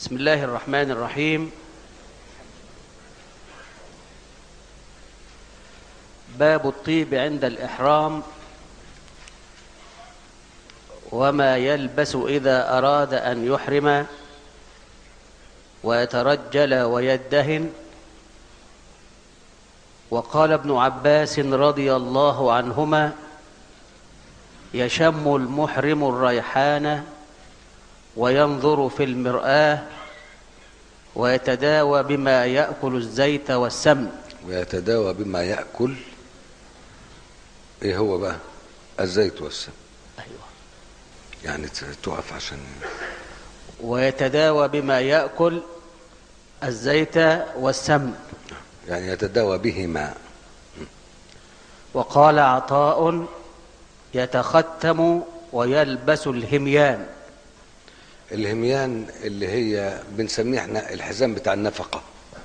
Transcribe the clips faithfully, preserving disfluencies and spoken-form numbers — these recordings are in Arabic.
بسم الله الرحمن الرحيم. باب الطيب عند الإحرام وما يلبس إذا أراد أن يحرم ويترجل ويدهن. وقال ابن عباس رضي الله عنهما: يشم المحرم الريحان وينظر في المرآة ويتداوى بما يأكل الزيت والسمن. ويتداوى بما يأكل ايه هو بقى؟ الزيت والسمن. أيوة. يعني تقف عشان ويتداوى بما يأكل الزيت والسمن، يعني يتداوى بهما. وقال عطاء: يتختم ويلبس الهميان. الهميان اللي هي بنسميه احنا الحزام بتاع النفقة،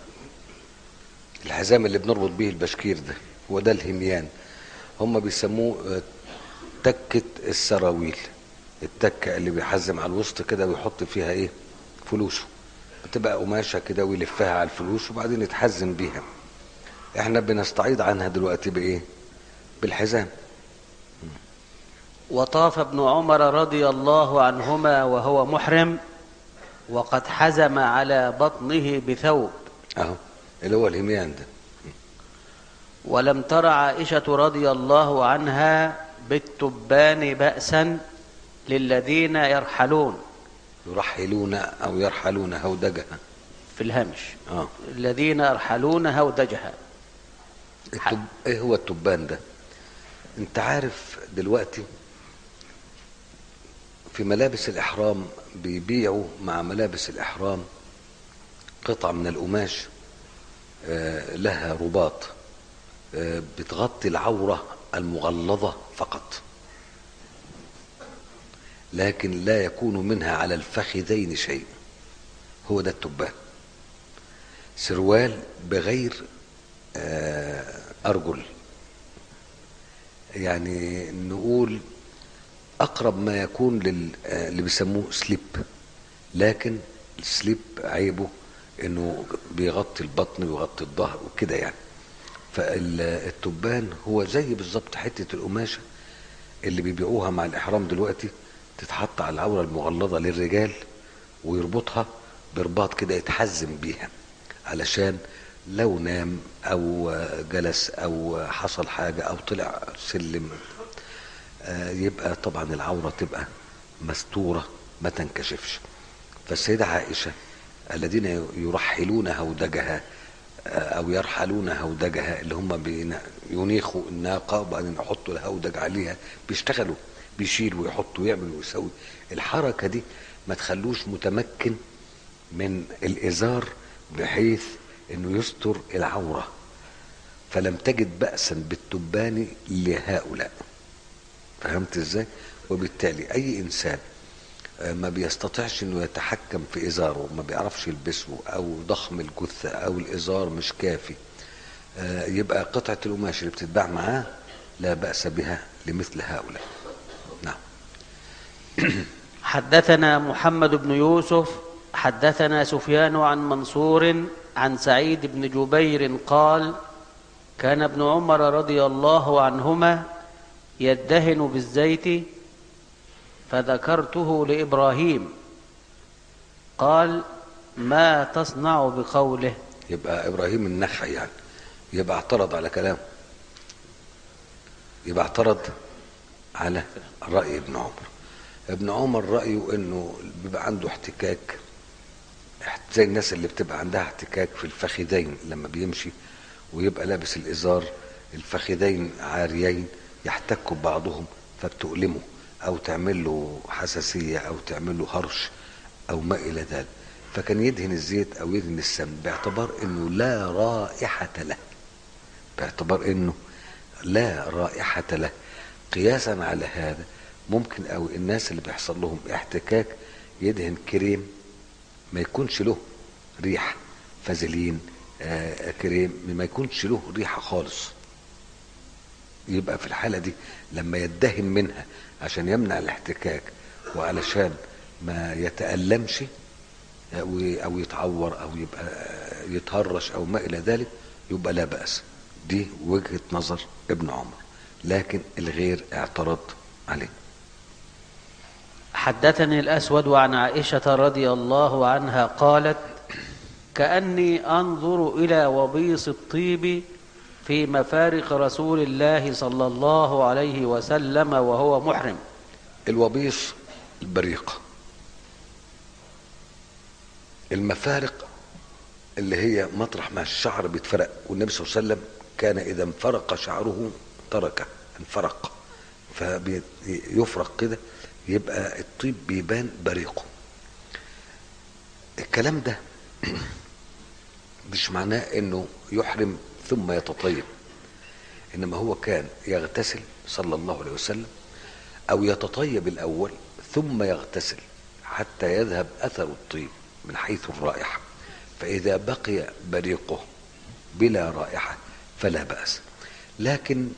الحزام اللي بنربط به البشكير ده هو ده الهميان. هم بيسموه تكة السراويل، التكة اللي بيحزم على الوسط كده ويحط فيها ايه؟ فلوسه. بتبقى قماشة كده ويلفها على الفلوس وبعدين يتحزم بيها. احنا بنستعيض عنها دلوقتي بايه؟ بالحزام. وطاف ابن عمر رضي الله عنهما وهو محرم وقد حزم على بطنه بثوب، اهو اللي هو الهميان ده. ولم تر عائشة رضي الله عنها بالتبان بأسا للذين يرحلون. يرحلون او يرحلون هودجها في الهمش اه الذين يرحلون هودجها. التب... ايه هو التبان ده؟ انت عارف دلوقتي في ملابس الاحرام بيبيعوا مع ملابس الاحرام قطع من القماش آه لها رباط آه بتغطي العورة المغلظة فقط، لكن لا يكون منها على الفخذين شيء. هو ده التبان، سروال بغير آه أرجل، يعني نقول أقرب ما يكون لل... اللي بيسموه سليب، لكن السليب عيبه إنه بيغطي البطن ويغطي الظهر وكده يعني. فالتبان هو زي بالظبط حتة القماشة اللي بيبيعوها مع الإحرام دلوقتي، تتحط على العورة المغلظة للرجال ويربطها برباط كده يتحزم بيها، علشان لو نام او جلس او حصل حاجة او طلع سلم يبقى طبعا العورة تبقى مستورة ما تنكشفش. فالسيدة عائشة الذين يرحلون هودجها او يرحلون هودجها، اللي هم ينيخوا الناقة وبعدين يحطوا الهودج عليها، بيشتغلوا بيشيلوا ويحطوا ويعملوا ويسوي. الحركة دي ما تخلوش متمكن من الازار بحيث انه يستر العورة، فلم تجد بأسا بالتبان لهؤلاء. فهمت ازاي؟ وبالتالي اي انسان ما بيستطيعش انه يتحكم في ازاره، ما بيعرفش يلبسه، او ضخم الجثة او الازار مش كافي، يبقى قطعة القماش اللي بتتباع معاه لا بأس بها لمثل هؤلاء. نعم. حدثنا محمد بن يوسف حدثنا سفيان عن منصور عن سعيد بن جبير قال: كان ابن عمر رضي الله عنهما يدهن بالزيت فذكرته لإبراهيم قال: ما تصنع بقوله؟ يبقى إبراهيم النخعي يعني، يبقى اعترض على كلامه، يبقى اعترض على رأي ابن عمر. ابن عمر رأيه انه بيبقى عنده احتكاك زي الناس اللي بتبقى عندها احتكاك في الفخذين لما بيمشي ويبقى لابس الازار، الفخذين عاريين يحتكوا ببعضهم فبتؤلمه او تعمل له حساسية او تعمل له هرش او ما الى ذلك، فكان يدهن الزيت او يدهن السمن باعتبار انه لا رائحة له، باعتبار انه لا رائحة له. قياسا على هذا ممكن او الناس اللي بيحصل لهم احتكاك يدهن كريم ما يكونش له ريحة، فازلين آه كريم ما يكونش له ريحة خالص، يبقى في الحالة دي لما يدهن منها عشان يمنع الاحتكاك وعلشان ما يتألمش او يتعور او يبقى يتهرش او ما الى ذلك يبقى لا بأس. دي وجهة نظر ابن عمر، لكن الغير اعترض عليه. حدثني الأسود عن عائشة رضي الله عنها قالت: كأني أنظر إلى وبيص الطيب في مفارق رسول الله صلى الله عليه وسلم وهو محرم. الوبيص البريق، المفارق اللي هي مطرح ما الشعر بيتفرق، والنبي صلى الله عليه وسلم كان إذا انفرق شعره تركه، انفرق فيفرق كده يبقى الطيب بيبان بريقه. الكلام ده مش معناه انه يحرم ثم يتطيب، انما هو كان يغتسل صلى الله عليه وسلم او يتطيب الاول ثم يغتسل حتى يذهب اثر الطيب من حيث الرائحة، فاذا بقي بريقه بلا رائحة فلا بأس. لكن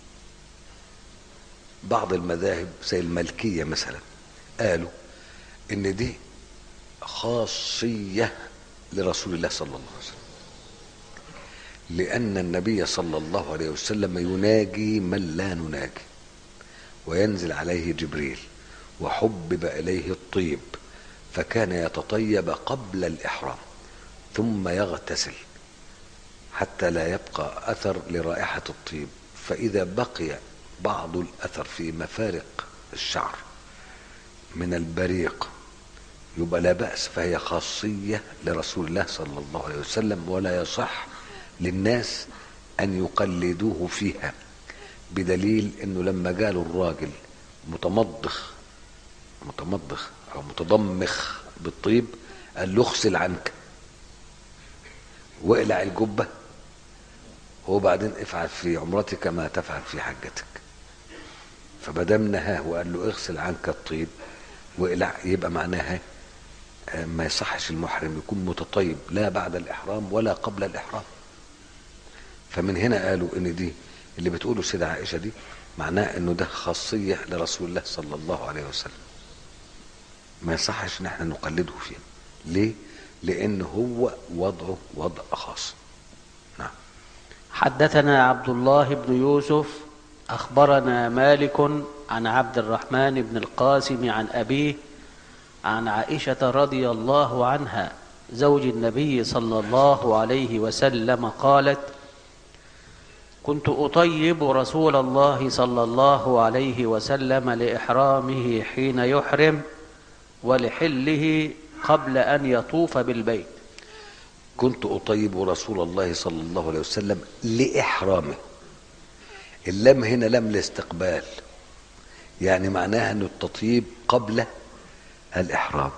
بعض المذاهب زي المالكية مثلا قالوا ان دي خاصية لرسول الله صلى الله عليه وسلم، لأن النبي صلى الله عليه وسلم يناجي من لا نناجي، وينزل عليه جبريل، وحبب إليه الطيب، فكان يتطيب قبل الإحرام ثم يغتسل حتى لا يبقى أثر لرائحة الطيب، فإذا بقي بعض الأثر في مفارق الشعر من البريق يبقى لا بأس، فهي خاصية لرسول الله صلى الله عليه وسلم، ولا يصح للناس أن يقلدوه فيها، بدليل أنه لما جاله الراجل متمضخ متمضخ أو متضمخ بالطيب قال له اغسل عنك واقلع الجبة وبعدين افعل في عمرتك ما تفعل في حجتك. فمادام نهاه وقال له اغسل عنك الطيب واقلع، يبقى معناها ما يصحش المحرم يكون متطيب لا بعد الإحرام ولا قبل الإحرام. فمن هنا قالوا ان دي اللي بتقوله سيدة عائشة دي معناه انه ده خاصية لرسول الله صلى الله عليه وسلم، ما يصحش ان احنا نقلده فيه. ليه؟ لان هو وضعه وضع خاص. نعم. حدثنا عبد الله بن يوسف أخبرنا مالك عن عبد الرحمن بن القاسم عن أبيه عن عائشة رضي الله عنها زوج النبي صلى الله عليه وسلم قالت: كنت أطيب رسول الله صلى الله عليه وسلم لإحرامه حين يحرم ولحله قبل أن يطوف بالبيت. كنت أطيب رسول الله صلى الله عليه وسلم لإحرامه، اللام هنا لام الاستقبال، يعني معناها أن التطيب قبل الإحرام،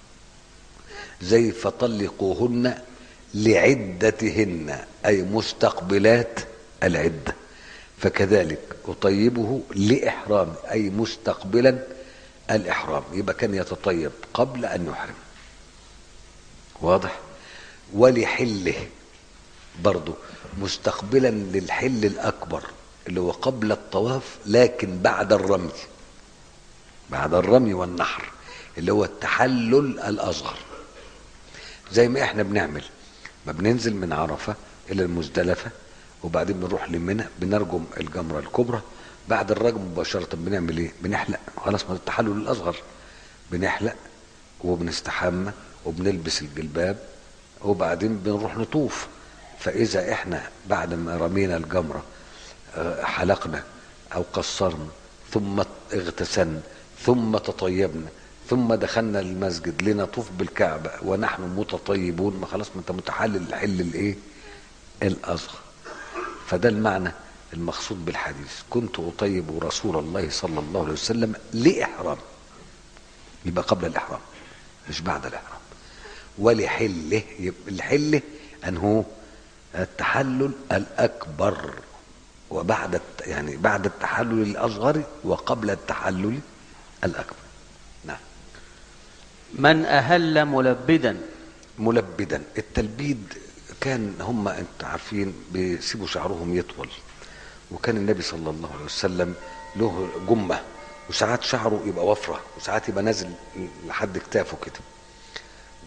زي فطلقوهن لعدتهن أي مستقبلات العدة، فكذلك أطيبه لإحرام أي مستقبلا الإحرام، يبقى كان يتطيب قبل أن يحرم. واضح؟ ولحله برضو مستقبلا للحل الأكبر اللي هو قبل الطواف لكن بعد الرمي، بعد الرمي والنحر اللي هو التحلل الأصغر، زي ما احنا بنعمل ما بننزل من عرفة إلى المزدلفة وبعدين بنروح لمنى بنرجم الجمرة الكبرى، بعد الرجم مباشرة بنعمل ايه؟ بنحلق، خلاص ما التحلل الأصغر، بنحلق وبنستحمى وبنلبس الجلباب وبعدين بنروح نطوف. فإذا احنا بعد ما رمينا الجمرة حلقنا أو قصرنا ثم اغتسلنا ثم تطيبنا ثم دخلنا المسجد لنطوف بالكعبة ونحن متطيبون، ما خلاص ما انت متحلل الحل الايه؟ الأصغر. فده المعنى المقصود بالحديث، كنت أطيب رسول الله صلى الله عليه وسلم لإحرام، يبقى قبل الإحرام مش بعد الإحرام. ولحله، يبقى الحله أنه التحلل الأكبر، وبعد يعني بعد التحلل الأصغر وقبل التحلل الأكبر. نعم. من أهل ملبدا. ملبدا، التلبيد كان هم انت عارفين بيسيبوا شعرهم يطول، وكان النبي صلى الله عليه وسلم له جمة، وساعات شعره يبقى وفرة وساعات يبقى نازل لحد كتافه كده،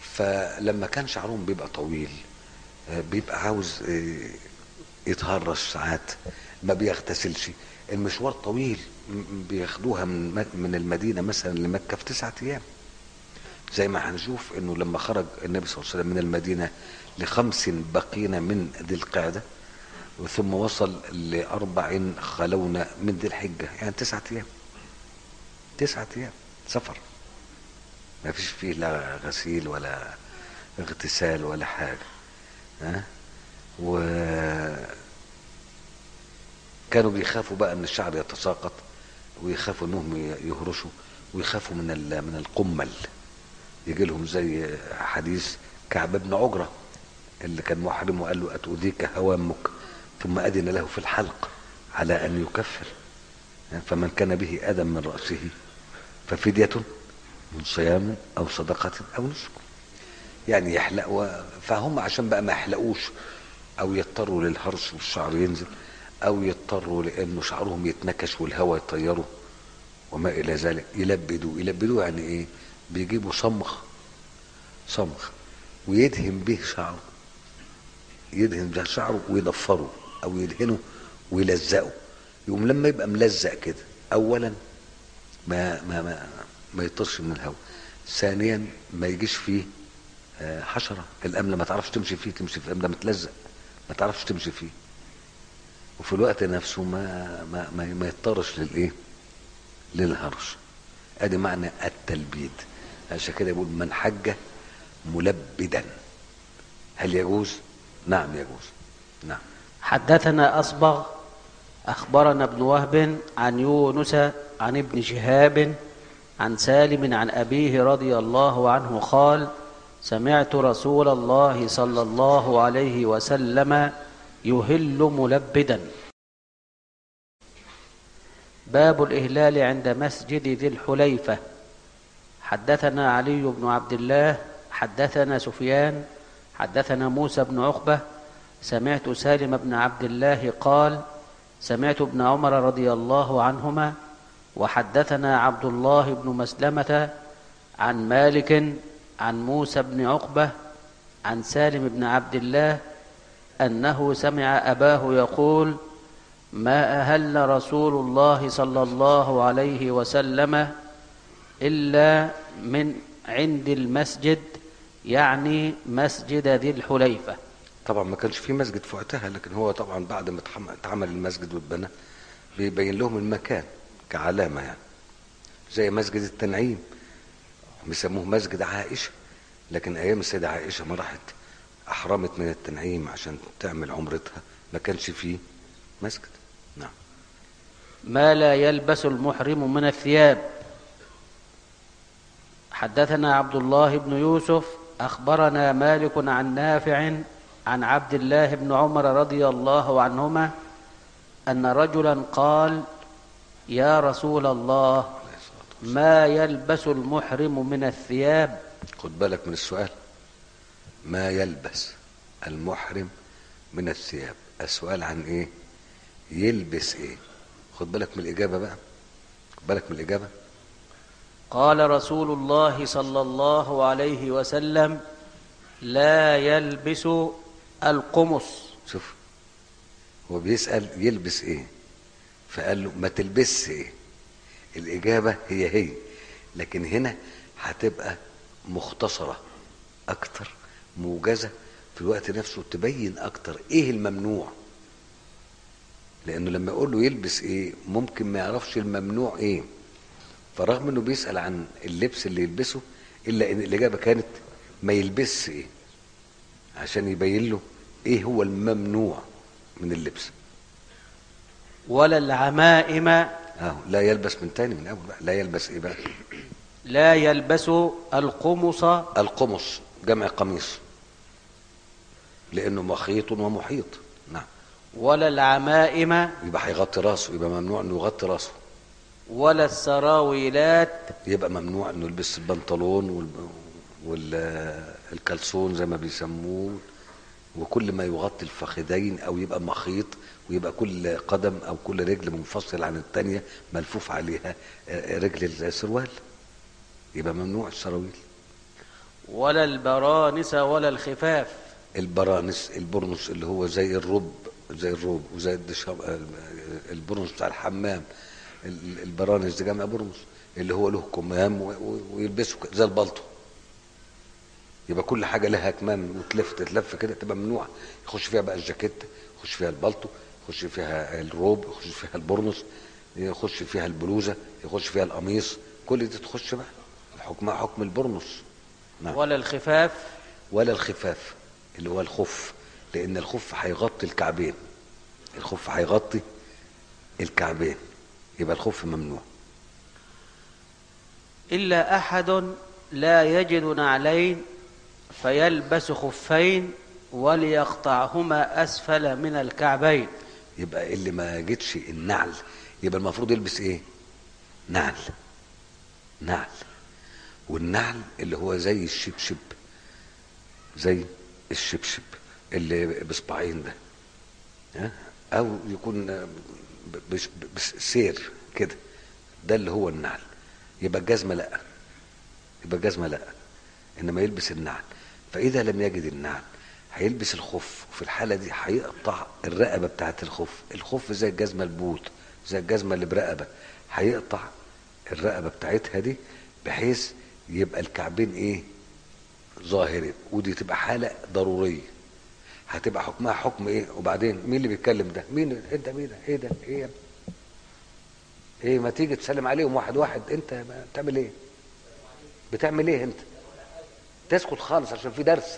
فلما كان شعرهم بيبقى طويل بيبقى عاوز يتهرش ساعات، ما بيغتسلش، المشوار طويل، بياخدوها من من المدينه مثلا لمكه في تسعة ايام. زي ما هنشوف انه لما خرج النبي صلى الله عليه وسلم من المدينه لخمس بقين من ذي القعده، ثم وصل لاربع خلون من ذي الحجه، يعني تسعة ايام. تسعة ايام سفر، ما فيش فيه لا غسيل ولا اغتسال ولا حاجه. ها وكانوا بيخافوا بقى ان الشعر يتساقط، ويخافوا انهم يهرشوا، ويخافوا من من القمل، يجي لهم زي حديث كعب بن عجرة اللي كان محرم وقال له أتؤذيك هوامك، ثم أذن له في الحلق على أن يكفر، فمن كان به أذى من رأسه ففدية من صيام أو صدقة أو نسك. يعني يحلقوا، فهم عشان بقى ما يحلقوش أو يضطروا للهرش والشعر ينزل، أو يضطروا لأنه شعرهم يتنكش والهواء يطيره وما إلى ذلك، يلبدوا. يلبدوا يعني إيه؟ بيجيبوا صمغ صمغ ويدهن به شعره، يدهن به شعره ويضفره او يدهنه ويلزقه. يقوم لما يبقى ملزق كده، اولا ما ما ما, ما يطرش من الهواء، ثانيا ما يجيش فيه حشره، الامله ما تعرفش تمشي فيه، تمشي في الامله متلزق ما تعرفش تمشي فيه، وفي الوقت نفسه ما ما ما, ما يضطرش للايه؟ للهرش. ادي معنى التلبيد. عشان كده يقول من حج ملبدا. هل يجوز؟ نعم يجوز. نعم. حدثنا أصبغ أخبرنا ابن وهب عن يونس عن ابن شهاب عن سالم عن أبيه رضي الله عنه قال سمعت رسول الله صلى الله عليه وسلم يهل ملبدا. باب الإهلال عند مسجد ذي الحليفة. حدثنا علي بن عبد الله حدثنا سفيان حدثنا موسى بن عقبة سمعت سالم بن عبد الله قال سمعت ابن عمر رضي الله عنهما وحدثنا عبد الله بن مسلمة عن مالك عن موسى بن عقبة عن سالم بن عبد الله أنه سمع أباه يقول ما أهل رسول الله صلى الله عليه وسلم إلا من عند المسجد، يعني مسجد ذي الحليفة. طبعا ما كانش في مسجد في وقتها، لكن هو طبعا بعد ما اتعمل المسجد واتبنى بيبين لهم المكان كعلامة، يعني زي مسجد التنعيم بيسموه مسجد عائشة، لكن أيام السيدة عائشة ما راحت أحرمت من التنعيم عشان تعمل عمرتها ما كانش فيه مسجد. نعم. ما لا يلبس المحرم من الثياب. حدثنا عبد الله بن يوسف أخبرنا مالك عن نافع عن عبد الله بن عمر رضي الله عنهما أن رجلا قال يا رسول الله ما يلبس المحرم من الثياب. خد بالك من السؤال، ما يلبس المحرم من الثياب، السؤال عن ايه؟ يلبس ايه؟ خد بالك من الإجابة بقى، خد بالك من الإجابة. قال رسول الله صلى الله عليه وسلم لا يلبس القمص. شوف هو بيسأل يلبس ايه، فقال له ما تلبس ايه. الإجابة هي هي، لكن هنا هتبقى مختصرة أكتر، موجزة في الوقت نفسه، تبين أكتر إيه الممنوع، لأنه لما يقول له يلبس إيه ممكن ما يعرفش الممنوع إيه، فرغم إنه بيسأل عن اللبس اللي يلبسه إلا إن الإجابة كانت ما يلبس إيه، عشان يبين له إيه هو الممنوع من اللبس. ولا العمائم. اه لا يلبس من تاني من اول بقى، لا يلبس ايه بقى؟ لا يلبس القمص. القمص جمع قميص لانه مخيط ومحيط. نعم. ولا العمائم، يبقى هيغطي راسه، يبقى ممنوع انه يغطي راسه. ولا السراويلات، يبقى ممنوع انه يلبس البنطلون وال... والكلسون زي ما بيسموه، وكل ما يغطي الفخذين او يبقى مخيط، ويبقى كل قدم او كل رجل منفصل عن الثانيه ملفوف عليها رجل السروال، يبقى ممنوع السراويل. ولا البرانس ولا الخفاف. البرانس البرنس اللي هو زي الرب، زي الروب وزي الدشاب، البرنس بتاع الحمام. البرانس ده جمع برنس اللي هو له كمام ويلبسه زي البلطو. يبقى كل حاجه لها كمام وتلف تتلف كده تبقى ممنوعه. يخش فيها بقى الجاكيت، يخش فيها البلطو، يخش فيها الروب، يخش فيها البرنس، يخش فيها البلوزه، يخش فيها القميص، كل دي تخش بقى حكمها حكم البرنس. نعم. ولا الخفاف. ولا الخفاف اللي هو الخف، لان الخف هيغطي الكعبين. الخف هيغطي الكعبين، يبقى الخف ممنوع. إلا أحد لا يجد نعلين فيلبس خفين وليقطعهما أسفل من الكعبين. يبقى اللي ما يجدش النعل يبقى المفروض يلبس ايه؟ نعل. نعل. والنعل اللي هو زي الشبشب، زي الشبشب اللي بصباعين ده، ها؟ او يكون بسير كده، ده اللي هو النعل. يبقى الجزمه لا، يبقى الجزمه لا، انما يلبس النعل. فاذا لم يجد النعل هيلبس الخف، وفي الحاله دي هيقطع الرقبه بتاعت الخف. الخف زي الجزمه البوت، زي الجزمه اللي برقبه، هيقطع الرقبه بتاعتها دي بحيث يبقى الكعبين ايه؟ ظاهرين. ودي تبقى حاله ضروريه، هتبقى حكمها حكم ايه؟ وبعدين مين اللي بيتكلم ده؟ مين انت؟ مين ده؟ ايه ده؟ ايه ايه؟ ما تيجي تسلم عليهم واحد واحد. انت بتعمل ايه؟ بتعمل ايه انت؟ تسكت خالص عشان في درس.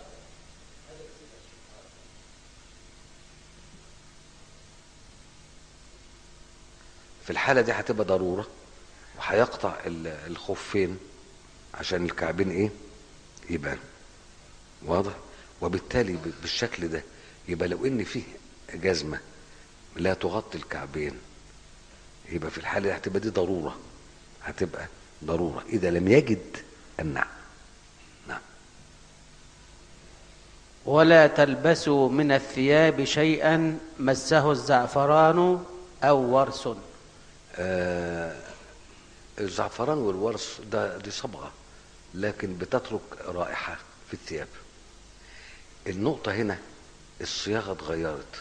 في الحالة دي هتبقى ضرورة، وهيقطع الخفين عشان الكعبين ايه؟ يبان واضح. وبالتالي بالشكل ده يبقى لو ان فيه جزمة لا تغطي الكعبين، يبقى في الحالة دي هتبقى دي ضرورة، هتبقى ضرورة إذا لم يجد النعل. نعم. ولا تلبسوا من الثياب شيئا مسه الزعفران أو ورس. آه الزعفران والورس ده دي صبغة، لكن بتترك رائحة في الثياب. النقطة هنا الصياغة اتغيرت.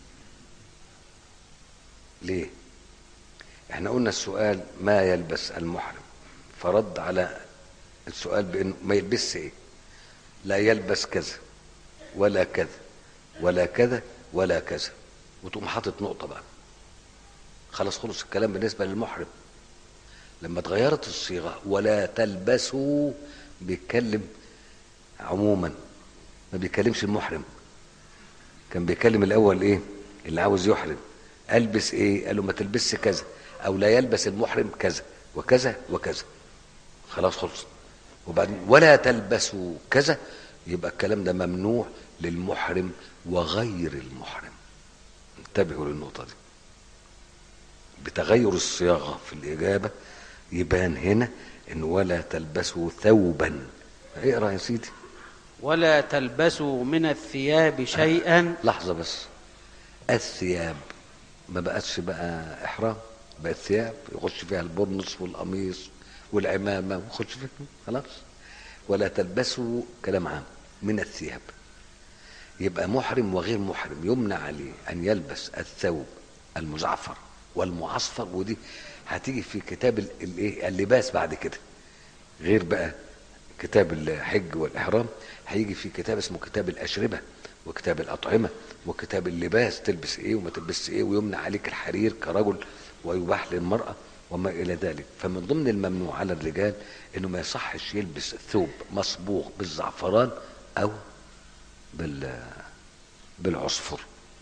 ليه؟ احنا قلنا السؤال ما يلبس المحرم، فرد على السؤال بانه ما يلبسش ايه؟ لا يلبس كذا ولا كذا ولا كذا ولا كذا، وتقوم حاطط نقطة بقى. خلاص خلص الكلام بالنسبة للمحرم. لما اتغيرت الصيغة ولا تلبسوا، بيتكلم عموما، ما بيكلمش المحرم. كان بيكلم الاول ايه؟ اللي عاوز يحرم. البس ايه؟ قال له ما تلبسش كذا، او لا يلبس المحرم كذا وكذا وكذا. خلاص خلص. وبعدين ولا تلبسوا كذا، يبقى الكلام ده ممنوع للمحرم وغير المحرم. انتبهوا للنقطة دي. بتغير الصياغة في الإجابة يبان هنا إن ولا تلبسوا ثوبا. اقرأ يا سيدي. ولا تلبسوا من الثياب شيئا. لحظة بس. الثياب ما بقتش بقى إحرام، بقت ثياب يخش فيها البرنس والقميص والعمامة ويخش فيها خلاص. ولا تلبسوا كلام عام من الثياب، يبقى محرم وغير محرم يمنع عليه أن يلبس الثوب المزعفر والمعصفر. ودي هتيجي في كتاب الايه اللباس بعد كده، غير بقى كتاب الحج والإحرام. هيجي في كتاب اسمه كتاب الأشربة وكتاب الأطعمة وكتاب اللباس، تلبس ايه وما تلبسش ايه، ويمنع عليك الحرير كرجل ويباح للمرأة وما إلى ذلك. فمن ضمن الممنوع على الرجال إنه ما يصحش يلبس ثوب مصبوغ بالزعفران أو بال بالعصفر،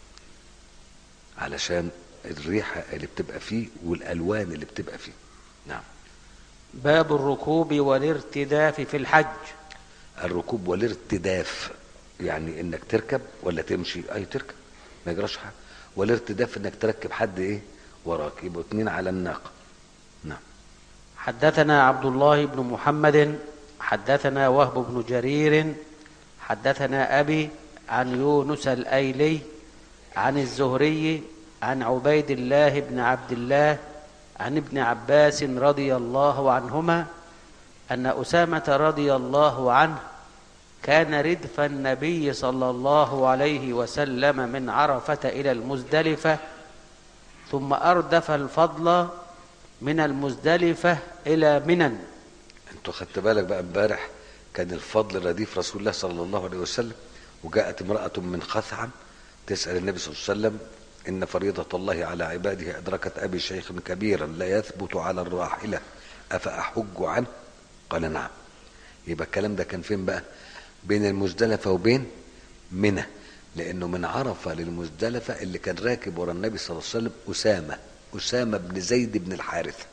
علشان الريحة اللي بتبقى فيه والألوان اللي بتبقى فيه. نعم. باب الركوب والارتداف في الحج. الركوب والارتداف يعني انك تركب ولا تمشي؟ اي تركب ما يجراش حاجه. والارتداف انك تركب حد ايه وراك، يبقوا اتنين على الناقه. نعم. حدثنا عبد الله بن محمد حدثنا وهب بن جرير حدثنا أبي عن يونس الأيلي عن الزهري عن عبيد الله بن عبد الله عن ابن عباس رضي الله عنهما أن أسامة رضي الله عنه كان ردف النبي صلى الله عليه وسلم من عرفة إلى المزدلفة، ثم أردف الفضل من المزدلفة إلى منى. انتوا خدت بالك بقى امبارح كان الفضل رديف رسول الله صلى الله عليه وسلم، وجاءت امرأة من خثعم تسأل النبي صلى الله عليه وسلم: إن فريضة الله على عباده أدركت أبي شيخ كبيرا لا يثبت على الراحلة أفأحج عنه؟ قال: نعم. يبقى الكلام ده كان فين بقى؟ بين المزدلفة وبين منى، لأنه من عرفة للمزدلفة اللي كان راكب ورا النبي صلى الله عليه وسلم أسامة أسامة بن زيد بن الحارثة.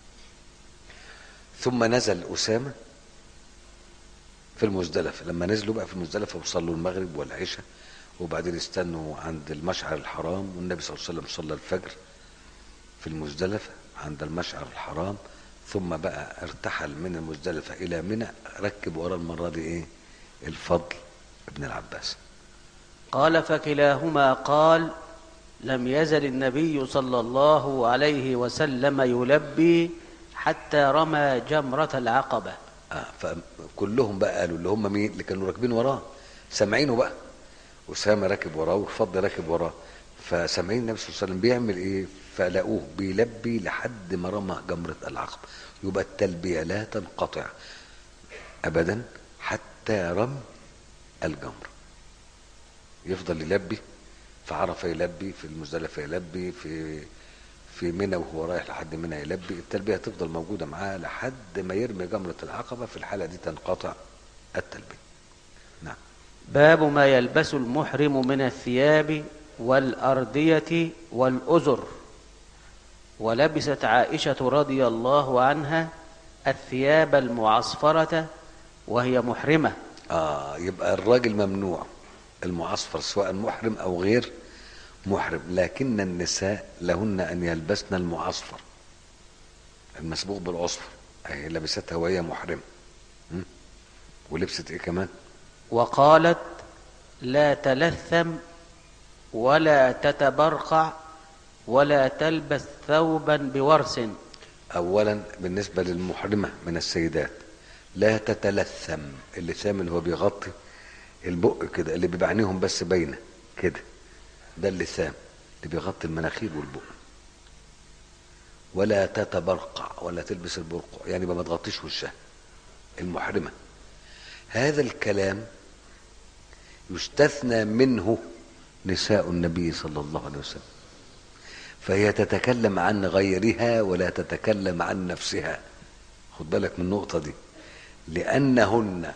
ثم نزل أسامة في المزدلفة. لما نزلوا بقى في المزدلفة وصلوا المغرب والعشاء، وبعدين استنوا عند المشعر الحرام، والنبي صلى الله عليه وسلم صلى الفجر في المزدلفة عند المشعر الحرام، ثم بقى ارتحل من المزدلفة إلى منى، ركب ورا المرة دي إيه؟ الفضل ابن العباس. قال: فكلاهما قال: لم يزل النبي صلى الله عليه وسلم يلبي حتى رمى جمرة العقبة. آه فكلهم بقى قالوا اللي هم مين اللي كانوا راكبين وراه، سامعينه بقى. أسامة راكب وراه والفضل راكب وراه، فسامعين النبي صلى الله عليه وسلم بيعمل ايه، فلاقوه بيلبي لحد ما رمى جمرة العقبة. يبقى التلبية لا تنقطع ابدا حتى رمي الجمر. يفضل يلبي في عرفة، يلبي في المزدلفة، يلبي في في منى وهو رايح لحد منى يلبي. التلبية تفضل موجودة معاه لحد ما يرمي جمرة العقبة. في الحالة دي تنقطع التلبية. نعم. باب ما يلبس المحرم من الثياب والأردية والأزر. ولبست عائشة رضي الله عنها الثياب المعصفرة وهي محرمة. آه يبقى الراجل ممنوع المعصفر سواء محرم أو غير محرم، لكن النساء لهن أن يلبسن المعصفر المسبوق بالعصفر. أهي لبستها وهي محرمة. م? ولبست إيه كمان؟ وقالت: لا تلثم ولا تتبرقع ولا تلبس ثوبا بورس. أولا بالنسبة للمحرمة من السيدات لا تتلثم. اللثام اللي هو بيغطي البق كده، اللي بيبقى عينيهم بس باينه كده، ده اللثام اللي بيغطي المناخير والبق. ولا تتبرقع ولا تلبس البرقع، يعني ما تغطيش وشها المحرمة. هذا الكلام يستثنى منه نساء النبي صلى الله عليه وسلم، فهي تتكلم عن غيرها ولا تتكلم عن نفسها. خد بالك من النقطة دي، لأنهن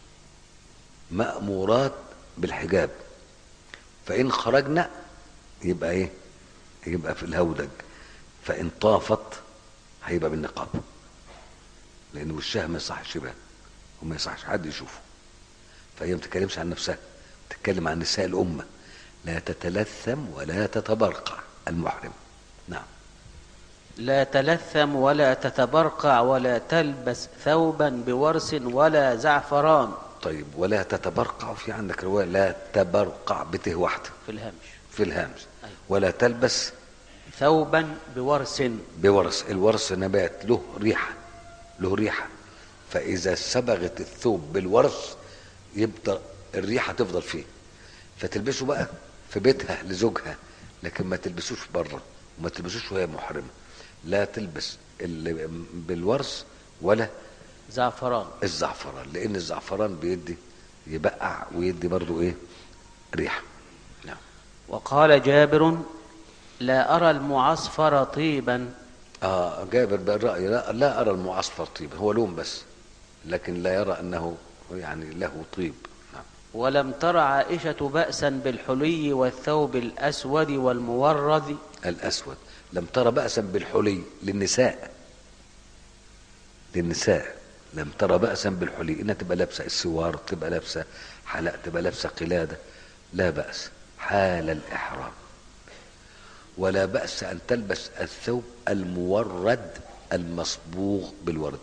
مأمورات بالحجاب، فإن خرجنا يبقى إيه؟ يبقى في الهودج، فإن طافت هيبقى بالنقاب، لأن وشها ما يصحش يبان وما يصحش حد يشوفه. فهي ما بتتكلمش عن نفسها، بتتكلم عن نساء الأمة. لا تتلثم ولا تتبرقع المحرم. نعم. لا تلثم ولا تتبرقع ولا تلبس ثوبا بورس ولا زعفران. طيب، ولا تتبرقع، في عندك رواية لا تبرقع بته واحدة في الهامش في الهامش. أيوة. ولا تلبس ثوبا بورس. بورس. الورس نبات له ريحة له ريحة فإذا صبغت الثوب بالورس يبقى الريحة تفضل فيه، فتلبسه بقى في بيتها لزوجها، لكن ما تلبسوش بره وما تلبسوش وهي محرمة. لا تلبس اللي بالورس ولا زعفران الزعفران، لأن الزعفران بيدي يبقع ويدي برضو ايه؟ ريحة. نعم. وقال جابر: لا أرى المعصفر طيبا. اه جابر بالرأي لا, لا أرى المعصفر طيبا، هو لون بس، لكن لا يرى أنه يعني له طيب. نعم. ولم تر عائشة بأسا بالحلي والثوب الأسود والمورد. الأسود لم ترى بأسا بالحلي للنساء للنساء لم ترى بأسا بالحلي، إنها تبقى لابسة السوار، تبقى لابسة حلق، تبقى لابسة قلادة، لا بأس حال الإحرام. ولا بأس أن تلبس الثوب المورد المصبوغ بالورد.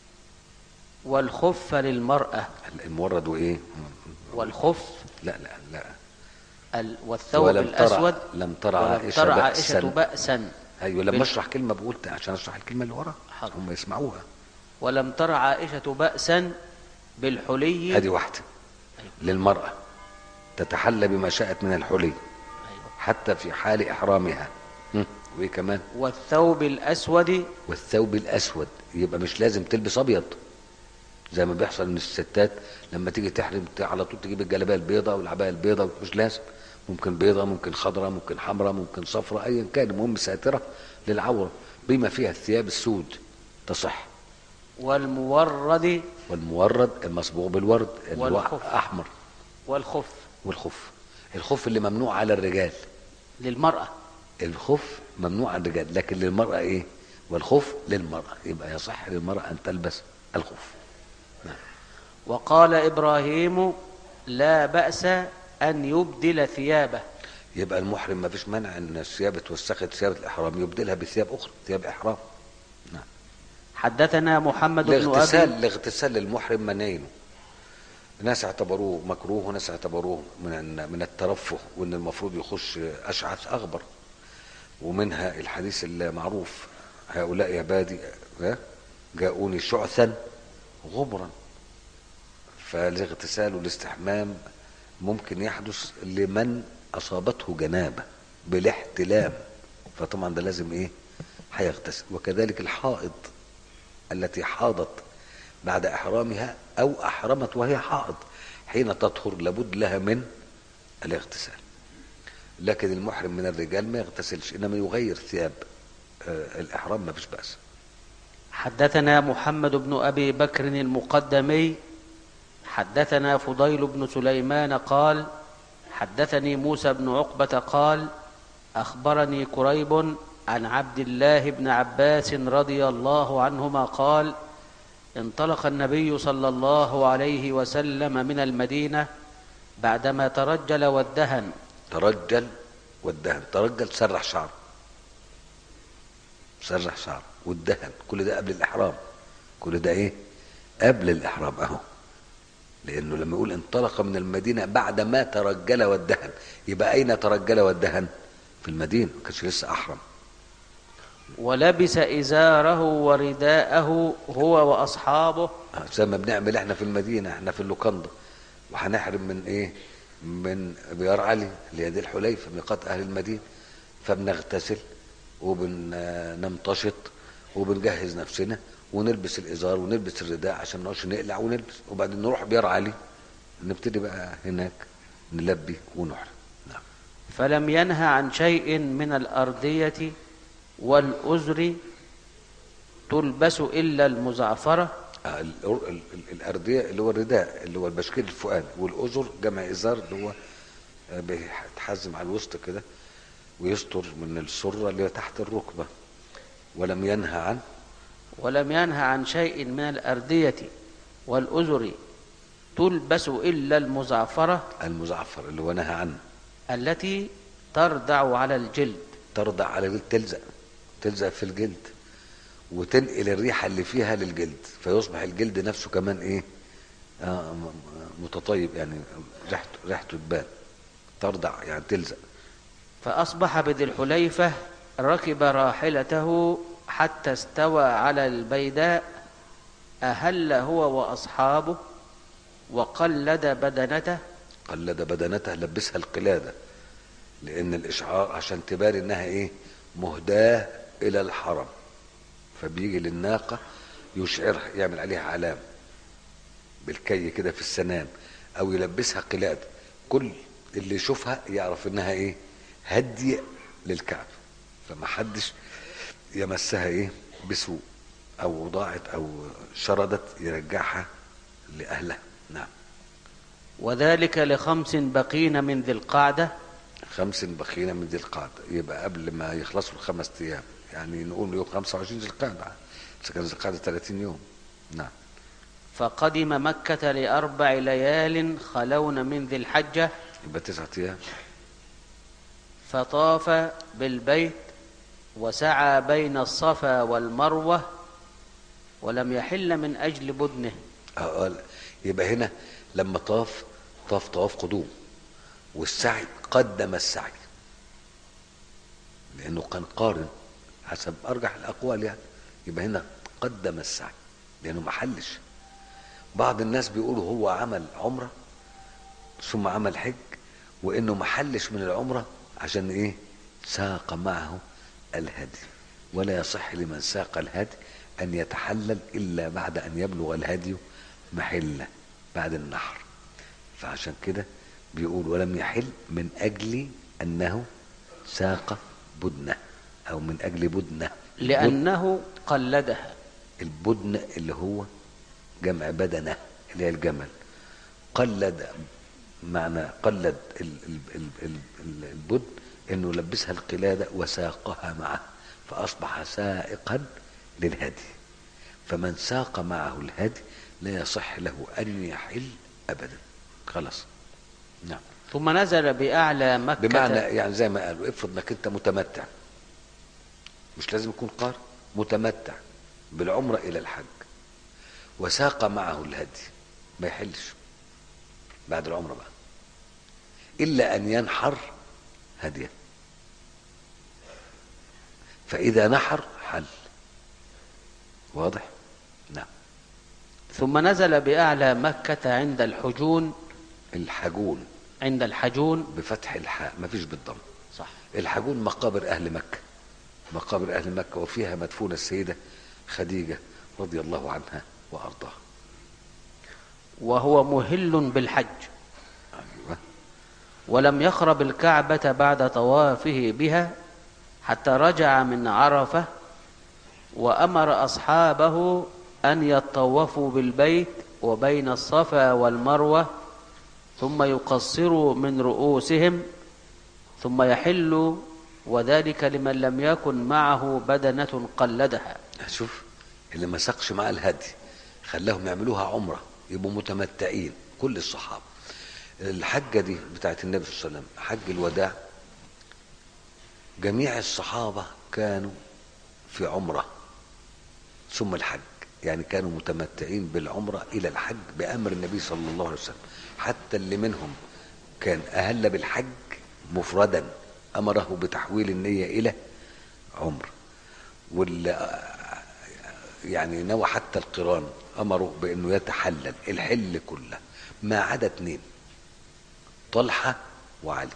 والخف للمرأة. المورد وإيه؟ والخف لا لا لا ال... والثوب الأسود. لم ترى عائشة, عائشة, عائشة بأسا. أيوة لما بال... أشرح كلمة بقول عشان أشرح الكلمة اللي وراها هم يسمعوها. ولم تر عائشة بأسا بالحلي. هذه واحدة للمرأة تتحلى بما شاءت من الحلي حتى في حال إحرامها. وإيه كمان؟ والثوب الأسود. والثوب الأسود، يبقى مش لازم تلبس أبيض زي ما بيحصل من الستات لما تيجي تحرم على طول تجيب الجلابيه البيضاء والعبايه البيضاء. مش لازم، ممكن بيضاء، ممكن خضراء، ممكن حمراء، ممكن صفراء، ايا كان، المهم ساتره للعوره بما فيها الثياب السود تصح. والمورد. والمورد المصبوغ بالورد اللي هو احمر. والخف. والخف الخف اللي ممنوع على الرجال. للمرأة الخف ممنوع على الرجال، لكن للمرأة ايه؟ والخف للمرأة، يبقى يصح للمرأة ان تلبس الخف. نعم. وقال إبراهيم لا بأس أن يبدل ثيابه. يبقى المحرم ما فيش مانع ان الثياب اتوسخت، ثياب الاحرام يبدلها بثياب اخرى، ثياب احرام. نعم. حدثنا محمد بن ابي. الاغتسال الاغتسال للمحرم منين؟ ناس اعتبروه مكروه وناس اعتبروه من من الترفه، وان المفروض يخش اشعث اغبر. ومنها الحديث المعروف هؤلاء عبادي جاءوني شعثا غبرا. فالاغتسال والاستحمام ممكن يحدث لمن اصابته جنابه بالاحتلام، فطبعا ده لازم ايه؟ هيغتسل. وكذلك الحائض التي حاضت بعد احرامها او احرمت وهي حائض حين تطهر لابد لها من الاغتسال. لكن المحرم من الرجال ما يغتسلش، انما يغير ثياب آه الاحرام، ما فيش باس. حدثنا محمد بن ابي بكر المقدمي حدثنا فضيل بن سليمان قال حدثني موسى بن عقبة قال أخبرني كريب عن عبد الله بن عباس رضي الله عنهما قال انطلق النبي صلى الله عليه وسلم من المدينة بعدما ترجل وادهن. ترجل وادهن، ترجل سرح شعر، سرح شعر وادهن، كل ده قبل الإحرام. كل ده ايه؟ قبل الإحرام اهو. لأنه لما يقول انطلق من المدينة بعد ما ترجل وادهن، يبقى أين ترجل وادهن؟ في المدينة، ما كانش لسه أحرم. ولبس إزاره ورداءه هو وأصحابه. زي ما بنعمل احنا في المدينة، احنا في اللوكاندا وهنحرم من ايه؟ من بيار علي اللي هي دي الحليفة ميقات أهل المدينة. فبنغتسل وبنمتشط وبنجهز نفسنا ونلبس الازار ونلبس الرداء عشان نقعدش نقلع ونلبس، وبعدين نروح بيار علي نبتدي بقى هناك نلبي ونحرم. نعم. فلم ينهى عن شيء من الأردية والأزر تلبس إلا المزعفرة. آه الأردية اللي هو الرداء اللي هو البشكير الفؤاد، والأزر جمع إزار اللي هو بيتحزم على الوسط كده ويستر من السرة اللي تحت الركبة. ولم ينهى عن ولم ينهى عن شيء من الأردية والأزر تلبس إلا المزعفرة. المزعفر اللي هو نهى عنه، التي تردع على الجلد. تردع على الجلد، تلزق تلزق في الجلد وتنقل الريحة اللي فيها للجلد، فيصبح الجلد نفسه كمان ايه؟ آه متطيب، يعني ريحته ريحته تبان. تردع يعني تلزق. فأصبح بذي الحليفة ركب راحلته حتى استوى على البيداء، أهل هو وأصحابه وقلد بدنته. قلد بدنته، لبسها القلادة، لأن الإشعار عشان تبان إنها إيه؟ مهداة إلى الحرم. فبيجي للناقة يشعرها، يعمل عليها علام بالكي كده في السنام، أو يلبسها قلادة. كل اللي يشوفها يعرف إنها إيه؟ هدي للكعب، فما حدش يمسها ايه بسوء، او ضاعت او شردت يرجعها لاهلها. نعم. وذلك لخمس بقين من ذي القعدة. خمس بقين من ذي القعدة، يبقى قبل ما يخلصوا الخمس ايام، يعني نقول يوم خمسة وعشرين ذي القعدة، بس كان ذي القعدة ثلاثين يوم. نعم. فقدم مكة لأربع ليال خلون من ذي الحجة، يبقى تسعة ايام. فطاف بالبيت وسعى بين الصفا والمروة ولم يحل من أجل بدنه. آه يبقى هنا لما طاف طاف طواف قدوم، والسعي قدم السعي لأنه كان قارن حسب أرجح الأقوال، يعني يبقى هنا قدم السعي لأنه ما حلش. بعض الناس بيقولوا هو عمل عمرة ثم عمل حج، وإنه ما حلش من العمرة عشان إيه؟ ساق معه الهدي، ولا يصح لمن ساق الهدي أن يتحلل إلا بعد أن يبلغ الهدي محله بعد النحر. فعشان كده بيقول ولم يحل من أجل أنه ساق بدنة، أو من أجل بدنة، لأنه قلدها. البدن اللي هو جمع بدنة اللي هي الجمل. قلد، معنى قلد ال- ال- ال- ال- ال- البدن انه لبسها القلادة وساقها معه فاصبح سائقا للهدي. فمن ساق معه الهدي لا يصح له ان يحل ابدا. خلاص. نعم. ثم نزل بأعلى مكة. بمعنى يعني زي ما قالوا، افرض انك انت متمتع، مش لازم يكون قار، متمتع بالعمرة الى الحج وساق معه الهدي، ما يحلش بعد العمرة بقى إلا أن ينحر هديه، فإذا نحر حل. واضح؟ نعم. ثم نزل بأعلى مكة عند الحجون. الحجون عند الحجون بفتح الحاء، ما فيش بالضم. صح. الحجون مقابر أهل مكة، مقابر أهل مكة، وفيها مدفونة السيدة خديجة رضي الله عنها وأرضاها. وهو مهل بالحج. أيوة. ولم يقرب الكعبة بعد طوافه بها حتى رجع من عرفة، وأمر أصحابه أن يطوفوا بالبيت وبين الصفا والمروة، ثم يقصروا من رؤوسهم ثم يحلوا، وذلك لمن لم يكن معه بدنة قلدها. شوف، اللي ما سقش مع الهدي خلاهم يعملوها عمرة، يبقوا متمتعين كل الصحابة. الحجة دي بتاعت النبي صلى الله عليه وسلم حج الوداع، جميع الصحابة كانوا في عمرة ثم الحج، يعني كانوا متمتعين بالعمرة إلى الحج بأمر النبي صلى الله عليه وسلم. حتى اللي منهم كان أهل بالحج مفردا أمره بتحويل النية إلى عمر، واللي يعني نوى حتى القران أمره بأنه يتحلل الحل كله، ما عدا اتنين، طلحة وعلي،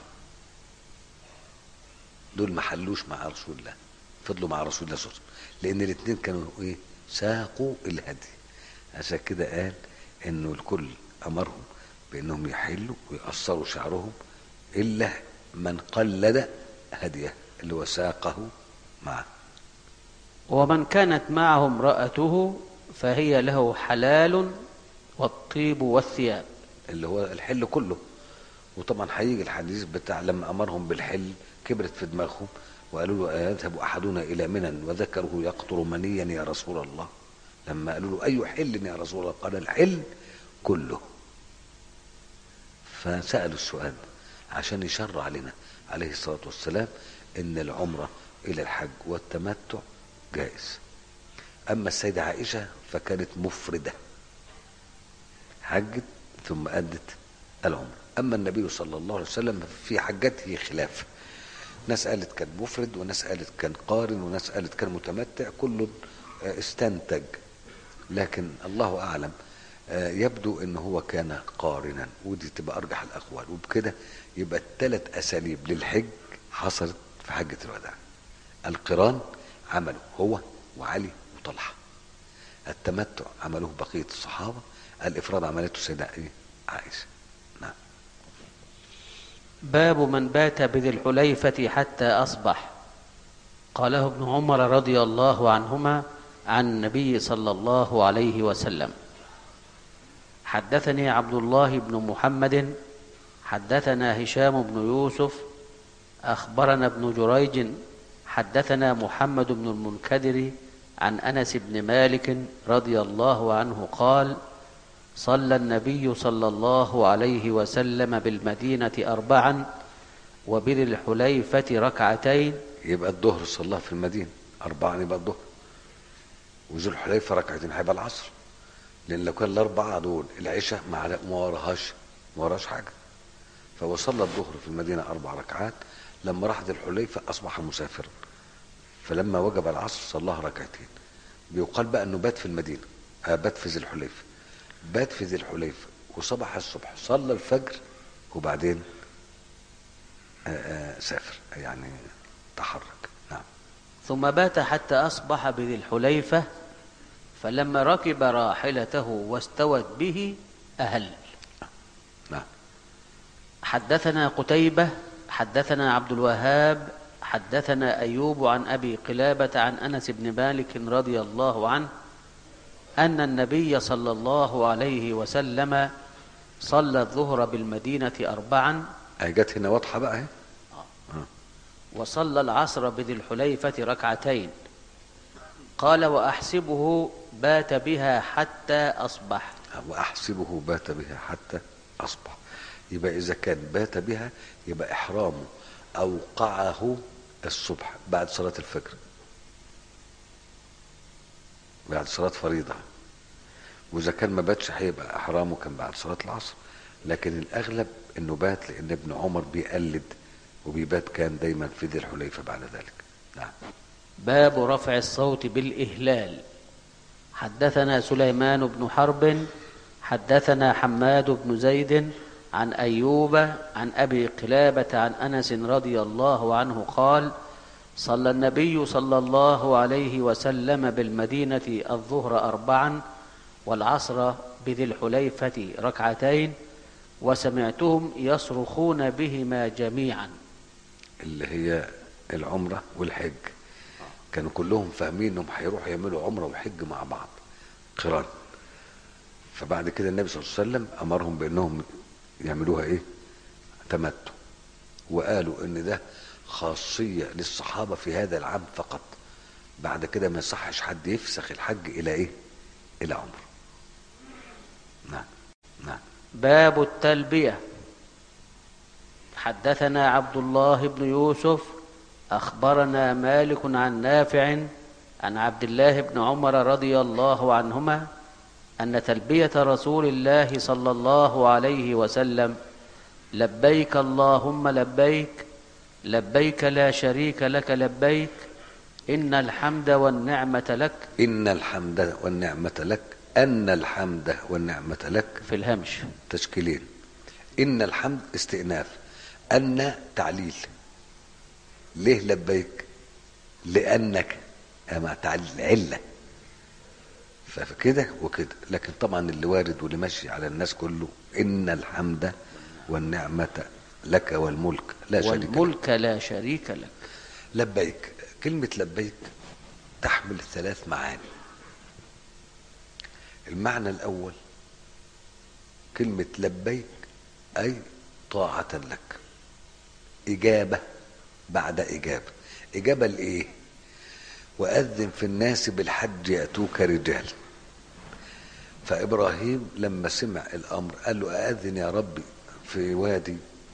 دول ما حلوش مع رسول الله، فضلوا مع رسول الله صلى الله عليه وسلم، لأن الاثنين كانوا ايه؟ ساقوا الهدي. عشان كده قال انه الكل امرهم بانهم يحلوا ويقصروا شعرهم الا من قلد هديه اللي هو ساقه معه. ومن كانت معه امرأته فهي له حلال، والطيب والثياب، اللي هو الحل كله. وطبعا هيجي الحديث بتاع لما امرهم بالحل كبرت في دماغهم وقالوا له أيذهب احدنا الى منى وذكره يقطر منيا يا رسول الله، لما قالوا له اي حل يا رسول الله قال الحل كله. فسالوا السؤال عشان يشرع لنا عليه الصلاه والسلام ان العمره الى الحج والتمتع جائز. اما السيده عائشه فكانت مفرده، حجت ثم ادت العمره. اما النبي صلى الله عليه وسلم في حجته خلاف، ناس قالت كان مفرد وناس قالت كان قارن وناس قالت كان متمتع، كل استنتج، لكن الله اعلم. يبدو ان هو كان قارنا، ودي تبقى ارجح الاقوال. وبكده يبقى الثلاث اساليب للحج حصلت في حجه الوداع. القران عمله هو وعلي وطلحه، التمتع عملوه بقيه الصحابه، الافراد عملته السيده عائشه. نعم. باب من بات بذي الحليفة حتى أصبح. قاله ابن عمر رضي الله عنهما عن النبي صلى الله عليه وسلم. حدثني عبد الله بن محمد حدثنا هشام بن يوسف أخبرنا ابن جريج حدثنا محمد بن المنكدر عن أنس بن مالك رضي الله عنه قال: صلى النبي صلى الله عليه وسلم بالمدينة أربعا وبذي الحليفة ركعتين. يبقى الظهر صلاه في المدينه أربعا، يبقى الظهر، وذي الحليفه ركعتين هيبقى العصر، لان لو كان الاربعه دول العشاء ما وراهاش ما وراهاش حاجه. فهو صلى الظهر في المدينه اربع ركعات، لما راح ذي الحليفه اصبح مسافرا، فلما وجب العصر صلاها ركعتين. بيقال بقى انه بات في المدينه آه بات في ذي الحليفة، بات في ذي الحليفة وصبح الصبح صلى الفجر وبعدين آه آه سافر يعني تحرك. نعم. ثم بات حتى أصبح بذي الحليفة، فلما ركب راحلته واستوت به أهل. نعم. حدثنا قتيبة حدثنا عبد الوهاب حدثنا أيوب عن أبي قلابة عن أنس بن مالك رضي الله عنه أن النبي صلى الله عليه وسلم صلى الظهر بالمدينة أربعا. جت هنا واضحة بقى اهي. وصلى العصر بذي الحليفة ركعتين. قال وأحسبه بات بها حتى أصبح. وأحسبه بات بها حتى أصبح. يبقى إذا كان بات بها يبقى إحرامه أوقعه الصبح بعد صلاة الفجر، بعد صلاة فريضة. وإذا كان ما باتش هيبقى إحرامه كان بعد صلاة العصر، لكن الأغلب إنه بات لأن ابن عمر بيقلد وبيبات كان دايما في ذي الحليفة بعد ذلك. نعم. باب رفع الصوت بالإهلال. حدثنا سليمان بن حرب حدثنا حماد بن زيد عن أيوب عن أبي قلابة عن أنس رضي الله عنه قال صلى النبي صلى الله عليه وسلم بالمدينة الظهر أربعا والعصر بذي الحليفة ركعتين وسمعتهم يصرخون بهما جميعا. اللي هي العمرة والحج، كانوا كلهم فاهمين انهم هيروحوا يعملوا عمرة وحج مع بعض قران. فبعد كده النبي صلى الله عليه وسلم امرهم بانهم يعملوها ايه؟ تمتع. وقالوا ان ده خاصية للصحابة في هذا العام فقط، بعد كده ما يصحش حد يفسخ الحج الى ايه؟ الى عمره. نعم. نعم. باب التلبية. حدثنا عبد الله بن يوسف أخبرنا مالك عن نافع عن عبد الله بن عمر رضي الله عنهما أن تلبية رسول الله صلى الله عليه وسلم لبيك اللهم لبيك لبيك لا شريك لك لبيك إن الحمد والنعمة لك. إن الحمد والنعمة لك، أن الحمد والنعمة لك في الهمش تشكيلين. إن الحمد استئناف، أن تعليل. ليه لبيك؟ لأنك مع تعليل علة، فكده وكده. لكن طبعا اللي وارد واللي ماشي على الناس كله إن الحمد والنعمة لك والملك لا شريك لك. والملك لا شريك لك. لبيك، كلمة لبيك تحمل ثلاث معاني. المعنى الأول كلمة لبيك أي طاعة لك، إجابة بعد إجابة. إجابة لإيه؟ وأذن في الناس بالحج يأتوك رجال. فإبراهيم لما سمع الأمر قال له أأذن يا ربي في وادي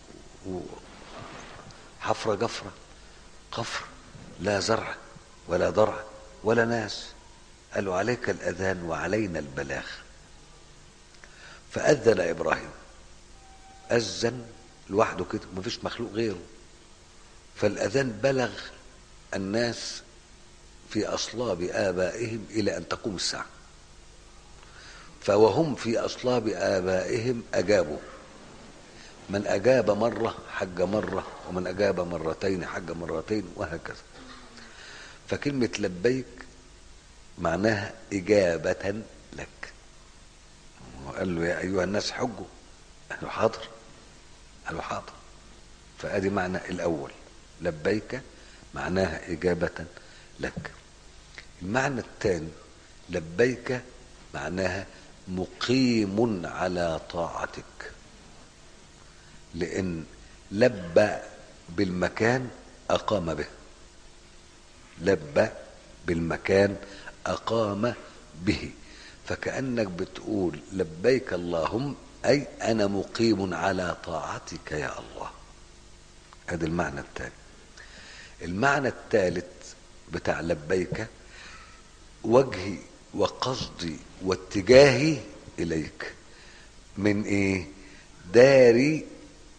حفرة جفرة قفر لا زرع ولا ضرع ولا ناس، قال له عليك الأذان وعلينا البلاغ. فأذن إبراهيم، أذن لوحده كده مفيش مخلوق غيره. فالأذان بلغ الناس في أصلاب آبائهم إلى أن تقوم الساعة. فوهم في أصلاب آبائهم أجابوا، من أجاب مرة حج مرة، ومن أجاب مرتين حج مرتين، وهكذا. فكلمة لبيك معناها إجابة لك. وقال له يا أيها الناس حجوا، قالوا حاضر، قالوا حاضر. فأدي معنى الأول، لبيك معناها إجابة لك. المعنى الثاني لبيك معناها مقيم على طاعتك، لأن لبى بالمكان أقام به. لبى بالمكان أقام به، فكأنك بتقول لبيك اللهم أي أنا مقيم على طاعتك يا الله. هذا المعنى الثاني. المعنى الثالث بتاع لبيك وجهي وقصدي واتجاهي إليك. من إيه؟ داري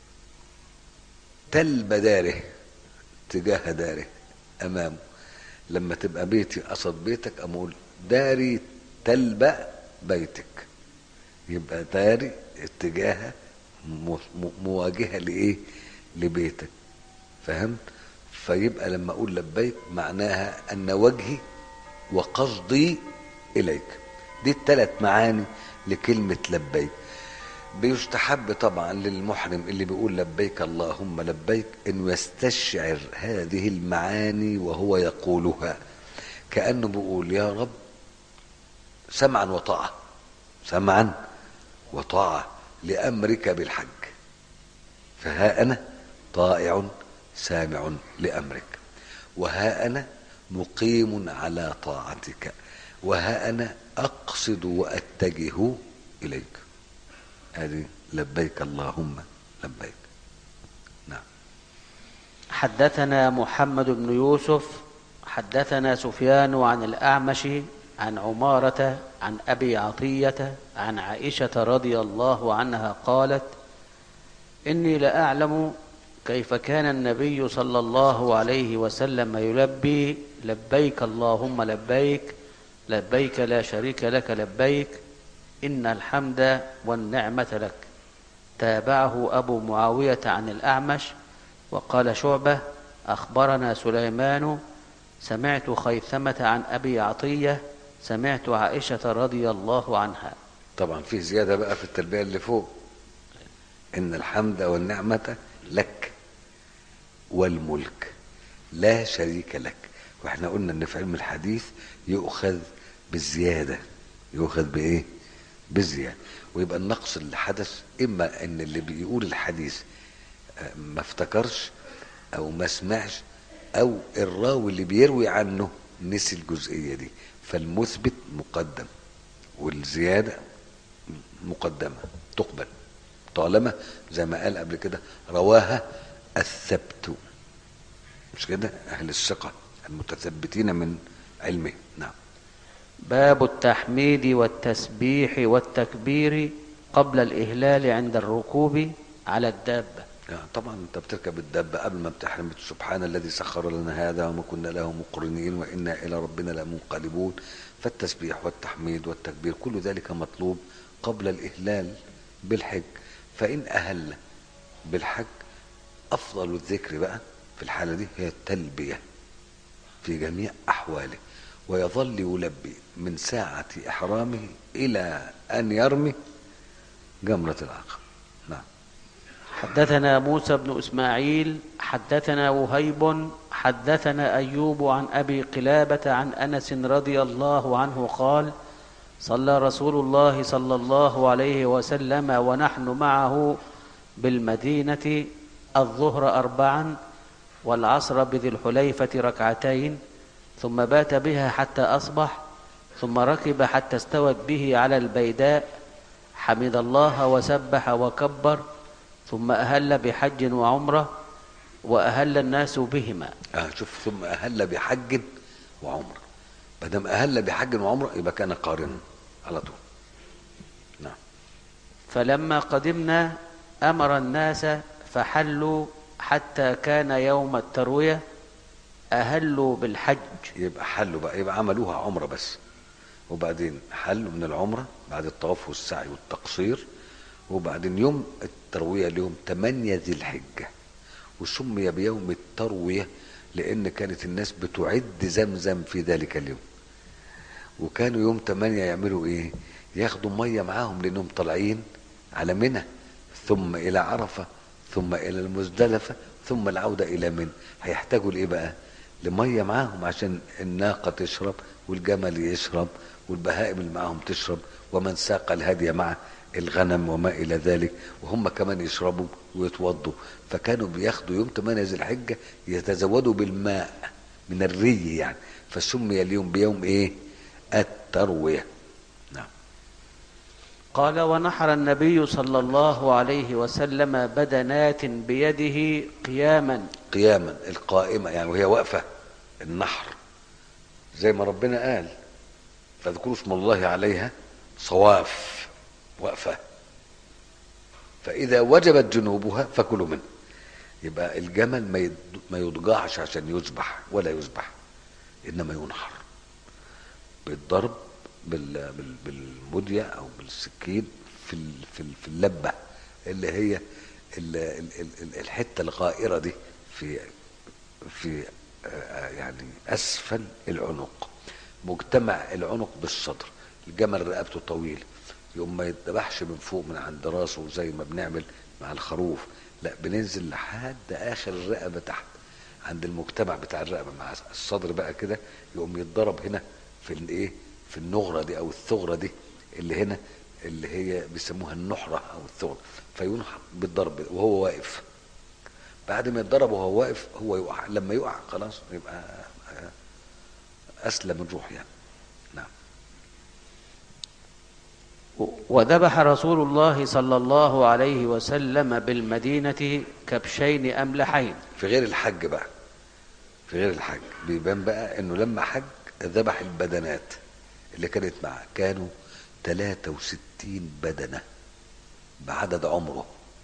تلب داره، اتجاه داره أمامه. لما تبقى بيتي قصد بيتك أقول داري تلب بيتك، يبقى تاري اتجاهها مواجهة لإيه؟ لبيتك. فهمت؟ فيبقى لما أقول لبيك معناها أن وجهي وقصدي إليك. دي الثلاث معاني لكلمة لبيك. بيستحب طبعا للمحرم اللي بيقول لبيك اللهم لبيك انه يستشعر هذه المعاني وهو يقولها، كأنه بيقول يا رب سمعا وطاعة، سمعا وطاعة لأمرك بالحج، فها أنا طائع سامع لأمرك، وها أنا مقيم على طاعتك، وها أنا أقصد وأتجه إليك. هذه لبيك اللهم لبيك. نعم. حدثنا محمد بن يوسف حدثنا سفيان عن الأعمش عن عمارة عن أبي عطية عن عائشة رضي الله عنها قالت: إني لأعلم كيف كان النبي صلى الله عليه وسلم يلبي لبيك اللهم لبيك لبيك لا شريك لك لبيك إن الحمد والنعمة لك. تابعه أبو معاوية عن الأعمش. وقال شعبة: أخبرنا سليمان سمعت خيثمة عن أبي عطية سمعت عائشة رضي الله عنها. طبعا في زيادة بقى في التربية اللي فوق: إن الحمد والنعمة لك والملك لا شريك لك. واحنا قلنا ان في علم الحديث يؤخذ بالزيادة، يؤخذ بايه؟ بالزيادة. ويبقى النقص اللي حدث اما ان اللي بيقول الحديث ما افتكرش او ما سمعش، او الراوي اللي بيروي عنه نسي الجزئية دي، فالمثبت مقدم والزيادة مقدمة تقبل طالما زي ما قال قبل كده رواها الثبت، مش كده؟ اهل الثقة المتثبتين من علمه. نعم. باب التحميد والتسبيح والتكبير قبل الإهلال عند الركوب على الدابة. يعني طبعا انت بتركب الدابة قبل ما بتحرم سبحان الذي سخر لنا هذا وما كنا له مقرنين وإنا إلى ربنا لمنقلبون. فالتسبيح والتحميد والتكبير كل ذلك مطلوب قبل الإهلال بالحج. فإن أهل بالحج أفضل الذكر بقى في الحالة دي هي التلبية في جميع أحواله، ويظل يلبي من ساعة إحرامه إلى أن يرمي جمرة العقبة. نعم. حدثنا موسى بن إسماعيل حدثنا وهيب حدثنا أيوب عن أبي قلابة عن أنس رضي الله عنه قال: صلى رسول الله صلى الله عليه وسلم ونحن معه بالمدينة الظهر أربعا والعصر بذي الحليفة ركعتين، ثم بات بها حتى أصبح، ثم ركب حتى استوت به على البيداء، حمد الله وسبح وكبر، ثم أهل بحج وعمرة وأهل الناس بهما. آه شوف، ثم أهل بحج وعمرة. بدم أهل بحج وعمرة يبقى كان قارنا على طول. نعم. فلما قدمنا أمر الناس فحلوا حتى كان يوم التروية أهلوا بالحج. يبقى حلوا بقى، يبقى عملوها عمرة بس، وبعدين حلوا من العمرة بعد الطواف والسعي والتقصير، وبعدين يوم التروية اليوم ثمانية ذي الحجة، وسمي بيوم التروية لأن كانت الناس بتعد زمزم في ذلك اليوم، وكانوا يوم ثمانية يعملوا إيه؟ ياخدوا مية معاهم لأنهم طالعين على منى، ثم إلى عرفة، ثم إلى المزدلفة، ثم العودة إلى منى. هيحتاجوا لإيه بقى؟ لمية معاهم عشان الناقة تشرب والجمل يشرب والبهائم اللي معاهم تشرب، ومن ساق الهدي معه الغنم وما إلى ذلك، وهم كمان يشربوا ويتوضوا. فكانوا بياخدوا يوم ثمانية ذي الحجة يتزودوا بالماء من الري يعني، فسمي اليوم بيوم إيه؟ التروية. نعم. قال: ونحر النبي صلى الله عليه وسلم بدنات بيده قياما. قياما القائمة يعني وهي واقفة، النحر زي ما ربنا قال: فاذكروا اسم الله عليها صواف، واقفة. فإذا وجبت جنوبها فكلوا منه. يبقى الجمل ما يضجعش عشان يذبح ولا يذبح، إنما ينحر بالضرب بال- بال- بالمدية او بالسكين في ال- في ال- في اللبة اللي هي ال- ال- ال- الحتة الغائرة دي في في آه، يعني اسفل العنق، مجتمع العنق بالصدر. الجمل رقبته طويل، يقوم ما يتذبحش من فوق من عند راسه زي ما بنعمل مع الخروف، لا بننزل لحد اخر الرقبه تحت عند المجتمع بتاع الرقبه مع الصدر بقى كده، يقوم يتضرب هنا في الايه، في النغره دي او الثغره دي اللي هنا، اللي هي بيسموها النحره او الثغره، فينحر بالضرب وهو واقف. بعد ما يتضرب وهو واقف هو يقع، لما يقع خلاص يبقى اسلم الروح يعني. نعم. وذبح رسول الله صلى الله عليه وسلم بالمدينة كبشين أملحين. في غير الحج بقى، في غير الحج بيبان بقى انه لما حج ذبح البدنات اللي كانت معاه، كانوا ثلاثة وستين بدنة بعدد عمره،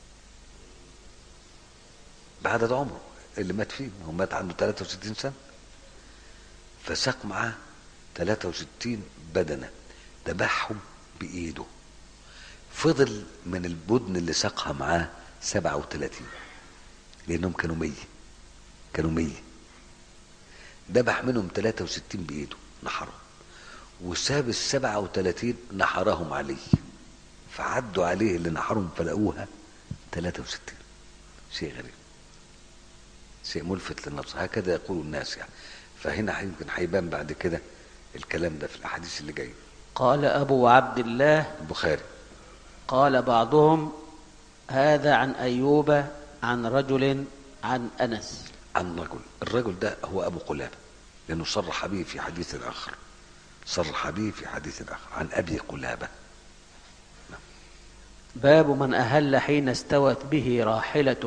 بعدد عمره اللي مات فيه، هو مات عنده ثلاثة وستين سنة، فساق معاه ثلاثة وستين بدنة ذبحهم بإيده. فضل من البدن اللي ساقها معاه سبعة وثلاثين، لأنهم كانوا مية، كانوا مية، ذبح منهم ثلاثة وستين بإيده نحرهم، وساب السبعة وثلاثين نحرهم عليه، فعدوا عليه اللي نحرهم فلقوها ثلاثة وستين. شيء غريب، شيء ملفت للنظر، هكذا يقول الناس يعني. فهنا يمكن هيبان بعد كده الكلام ده في الأحاديث اللي جايه. قال أبو عبد الله البخاري. قال بعضهم هذا عن أيوب عن رجل عن أنس. عن رجل، الرجل ده هو أبو قلابة، لأنه صرح به في حديث آخر، صرح به في حديث آخر عن أبي قلابة. نعم. باب من أهل حين استوت به راحلته.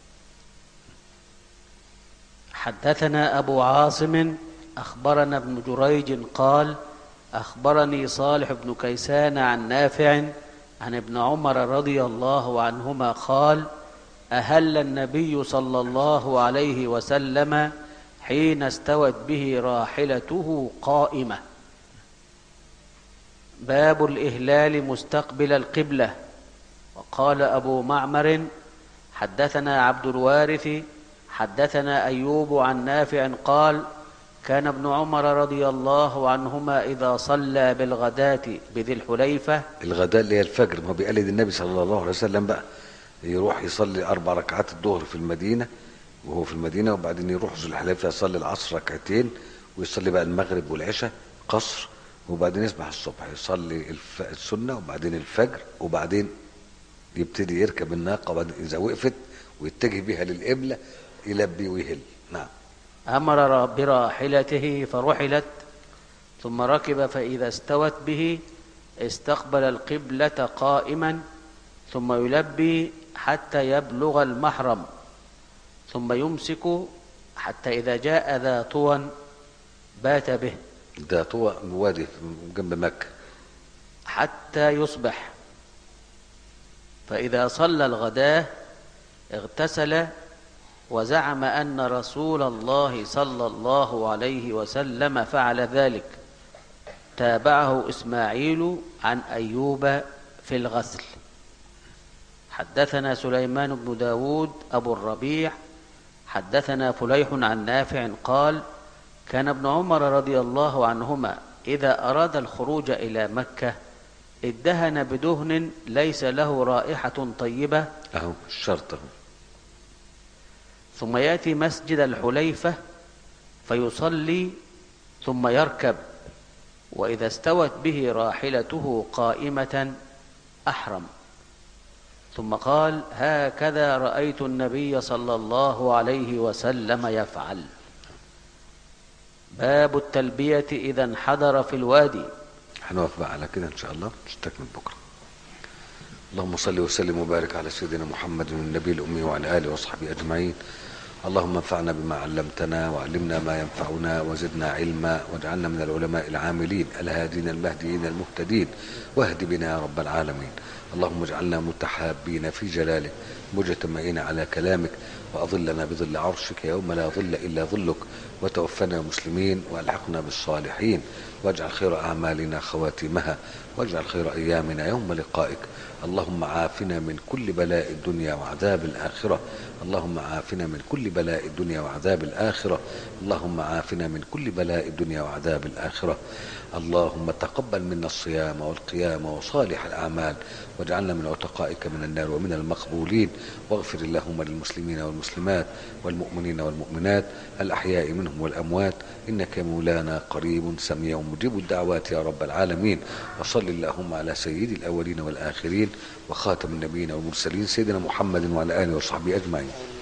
حدثنا أبو عاصم أخبرنا ابن جريج قال أخبرني صالح بن كيسان عن نافع عن ابن عمر رضي الله عنهما قال أهل النبي صلى الله عليه وسلم حين استوت به راحلته قائمة. باب الإهلال مستقبل القبلة. وقال أبو معمر حدثنا عبد الوارث حدثنا أيوب عن نافع قال كان ابن عمر رضي الله عنهما إذا صلى بالغداة بذي الحليفة. الغداء اللي هي الفجر، ما هو بيقلد النبي صلى الله عليه وسلم بقى، يروح يصلي أربع ركعات الظهر في المدينة وهو في المدينة، وبعدين يروح ذي الحليفة يصلي العصر ركعتين، ويصلي بقى المغرب والعشاء قصر، وبعدين يصبح الصبح يصلي الف... السنة، وبعدين الفجر، وبعدين يبتدي يركب الناقة، وبعدين إذا وقفت ويتجه بها للقبلة يلبي ويهل. نعم. أمر براحلته فرحلت ثم ركب، فإذا استوت به استقبل القبلة قائما ثم يلبي حتى يبلغ المحرم، ثم يمسك حتى إذا جاء ذا طوى بات به. ده طوى وادي جنب مكة. حتى يصبح، فإذا صلى الغداة اغتسل وزعم أن رسول الله صلى الله عليه وسلم فعل ذلك. تابعه إسماعيل عن أيوب في الغسل. حدثنا سليمان بن داود أبو الربيع حدثنا فليح عن نافع قال كان ابن عمر رضي الله عنهما إذا أراد الخروج إلى مكة ادهن بدهن ليس له رائحة طيبة، أهو الشرط أهو، ثم يأتي مسجد الحليفة فيصلي ثم يركب، وإذا استوت به راحلته قائمة أحرم. ثم قال هكذا رأيت النبي صلى الله عليه وسلم يفعل. باب التلبية إذا انحدر في الوادي. هنقف بقى على كده إن شاء الله، نستكمل بكرة. اللهم صل وسلم وبارك على سيدنا محمد النبي الأمي وعلى آله وصحبه أجمعين. اللهم انفعنا بما علمتنا وعلمنا ما ينفعنا وزدنا علما، واجعلنا من العلماء العاملين الهادين المهديين المهتدين، واهد بنا يا رب العالمين. اللهم اجعلنا متحابين في جلالك مجتمعين على كلامك، وأظلنا بظل عرشك يوم لا ظل إلا ظلك، وتوفنا مسلمين وألحقنا بالصالحين، واجعل خير أعمالنا خواتمها، واجعل خير أيامنا يوم لقائك. اللهم عافنا من كل بلاء الدنيا وعذاب الآخرة، اللهم عافنا من كل بلاء الدنيا وعذاب الآخرة، اللهم عافنا من كل بلاء الدنيا وعذاب الآخرة. اللهم تقبل منا الصيام والقيام وصالح الأعمال، واجعلنا من عتقائك من النار ومن المقبولين، واغفر اللهم للمسلمين والمسلمات والمؤمنين والمؤمنات الأحياء منهم والأموات، إنك مولانا قريب سميع مجيب الدعوات يا رب العالمين. وصل اللهم على سيد الأولين والآخرين وخاتم النبيين والمرسلين سيدنا محمد وعلى آله وصحبه أجمعين.